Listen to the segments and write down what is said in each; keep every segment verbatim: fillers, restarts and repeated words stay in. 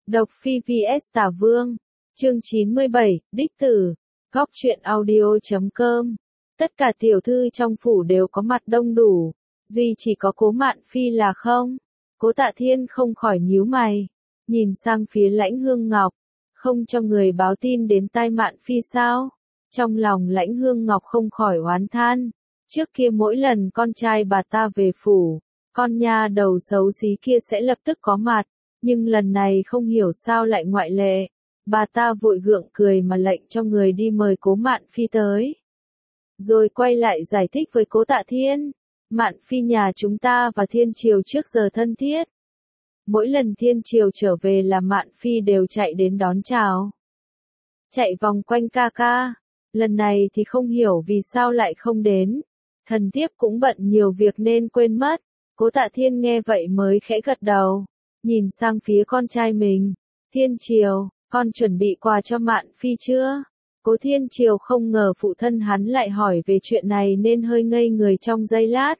Độc Phi vs Tả Vương, chương chín mươi bảy, đích tử, góc truyện audio chấm com. Tất cả tiểu thư trong phủ đều có mặt đông đủ, duy chỉ có Cố Mạn Phi là không. Cố Tạ Thiên không khỏi nhíu mày, nhìn sang phía Lãnh Hương Ngọc, không cho người báo tin đến tai Mạn Phi sao? Trong lòng Lãnh Hương Ngọc không khỏi oán than, trước kia mỗi lần con trai bà ta về phủ, con nha đầu xấu xí kia sẽ lập tức có mặt, nhưng lần này không hiểu sao lại ngoại lệ. Bà ta vội gượng cười mà lệnh cho người đi mời Cố Mạn Phi tới. Rồi quay lại giải thích với Cố Tạ Thiên, Mạn Phi nhà chúng ta và Thiên Triều trước giờ thân thiết. Mỗi lần Thiên Triều trở về là Mạn Phi đều chạy đến đón chào. Chạy vòng quanh ca ca, lần này thì không hiểu vì sao lại không đến. Thần thiếp cũng bận nhiều việc nên quên mất. Cố Tạ Thiên nghe vậy mới khẽ gật đầu, nhìn sang phía con trai mình. Thiên Triều, con chuẩn bị quà cho Mạn Phi chưa? Cố Thiên Triều không ngờ phụ thân hắn lại hỏi về chuyện này nên hơi ngây người trong giây lát.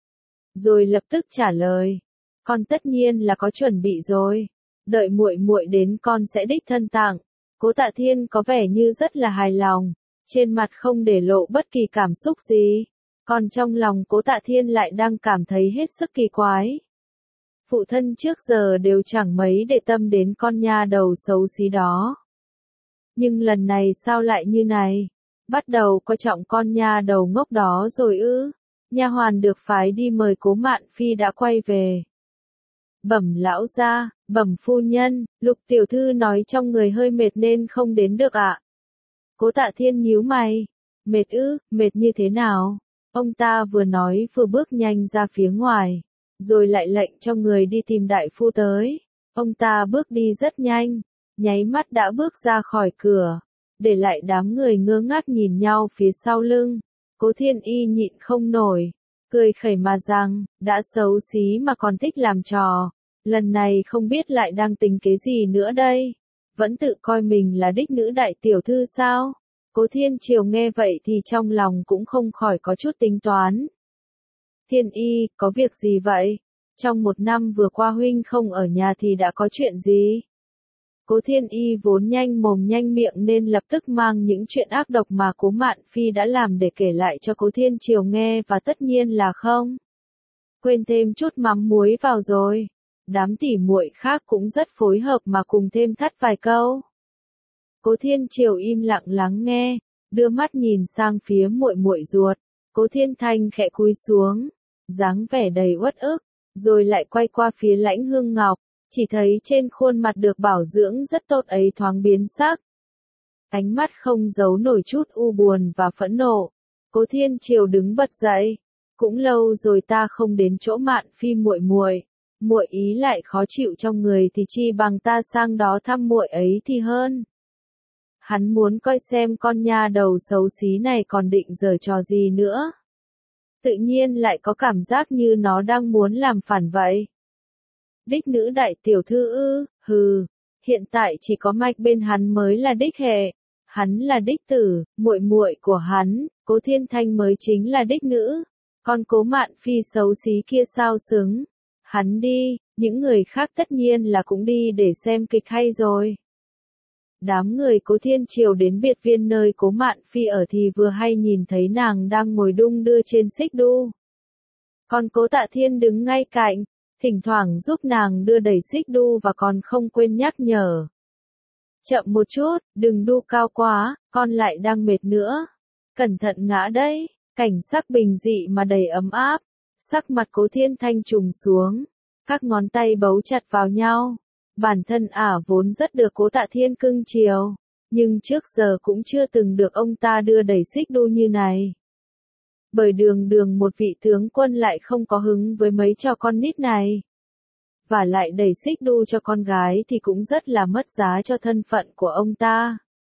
Rồi lập tức trả lời, con tất nhiên là có chuẩn bị rồi, đợi muội muội đến con sẽ đích thân tặng. Cố Tạ Thiên có vẻ như rất là hài lòng, trên mặt không để lộ bất kỳ cảm xúc gì, còn trong lòng Cố Tạ Thiên lại đang cảm thấy hết sức kỳ quái. Phụ thân trước giờ đều chẳng mấy để tâm đến con nha đầu xấu xí đó. Nhưng lần này sao lại như này? Bắt đầu coi trọng con nha đầu ngốc đó rồi ư? Nha hoàn được phái đi mời Cố Mạn Phi đã quay về. Bẩm lão gia, bẩm phu nhân, Lục tiểu thư nói trong người hơi mệt nên không đến được ạ. Cố Tạ Thiên nhíu mày. Mệt ư, mệt như thế nào? Ông ta vừa nói vừa bước nhanh ra phía ngoài, rồi lại lệnh cho người đi tìm đại phu tới. Ông ta bước đi rất nhanh, nháy mắt đã bước ra khỏi cửa, để lại đám người ngơ ngác nhìn nhau phía sau lưng. Cố Thiên Y nhịn không nổi, cười khẩy mà rằng, đã xấu xí mà còn thích làm trò, lần này không biết lại đang tính kế gì nữa đây, vẫn tự coi mình là đích nữ đại tiểu thư sao? Cố Thiên Triều nghe vậy thì trong lòng cũng không khỏi có chút tính toán. Thiên Y, có việc gì vậy? Trong một năm vừa qua huynh không ở nhà thì đã có chuyện gì? Cố Thiên Y vốn nhanh mồm nhanh miệng nên lập tức mang những chuyện ác độc mà Cố Mạn Phi đã làm để kể lại cho Cố Thiên Triều nghe, và tất nhiên là không quên thêm chút mắm muối vào rồi. Đám tỉ muội khác cũng rất phối hợp mà cùng thêm thắt vài câu. Cố Thiên Triều im lặng lắng nghe, đưa mắt nhìn sang phía muội muội ruột. Cố Thiên Thanh khẽ cúi xuống, dáng vẻ đầy uất ức, rồi lại quay qua phía Lãnh Hương Ngọc, chỉ thấy trên khuôn mặt được bảo dưỡng rất tốt ấy thoáng biến sắc. Ánh mắt không giấu nổi chút u buồn và phẫn nộ. Cố Thiên Triều đứng bật dậy, cũng lâu rồi ta không đến chỗ Mạn Phi muội muội, muội ý lại khó chịu trong người thì chi bằng ta sang đó thăm muội ấy thì hơn. Hắn muốn coi xem con nha đầu xấu xí này còn định giở trò gì nữa. Tự nhiên lại có cảm giác như nó đang muốn làm phản vậy. Đích nữ đại tiểu thư ư? Hừ, hiện tại chỉ có Mạch bên hắn mới là đích hệ, hắn là đích tử, muội muội của hắn, Cố Thiên Thanh mới chính là đích nữ. Còn Cố Mạn Phi xấu xí kia sao xứng? Hắn đi, những người khác tất nhiên là cũng đi để xem kịch hay rồi. Đám người Cố Thiên Triều đến biệt viên nơi Cố Mạn Phi ở thì vừa hay nhìn thấy nàng đang ngồi đung đưa trên xích đu. Còn Cố Tạ Thiên đứng ngay cạnh, thỉnh thoảng giúp nàng đưa đẩy xích đu và còn không quên nhắc nhở. Chậm một chút, đừng đu cao quá, con lại đang mệt nữa. Cẩn thận ngã đấy. Cảnh sắc bình dị mà đầy ấm áp, sắc mặt Cố Thiên Thanh trùng xuống, các ngón tay bấu chặt vào nhau. Bản thân ả vốn rất được Cố Tạ Thiên cưng chiều, nhưng trước giờ cũng chưa từng được ông ta đưa đẩy xích đu như này. Bởi đường đường một vị tướng quân lại không có hứng với mấy trò con nít này. Và lại đẩy xích đu cho con gái thì cũng rất là mất giá cho thân phận của ông ta.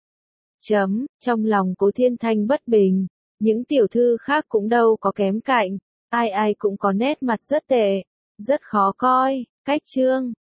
Chấm, trong lòng Cố Thiên Thanh bất bình. Những tiểu thư khác cũng đâu có kém cạnh, ai ai cũng có nét mặt rất tệ, rất khó coi. Cách chương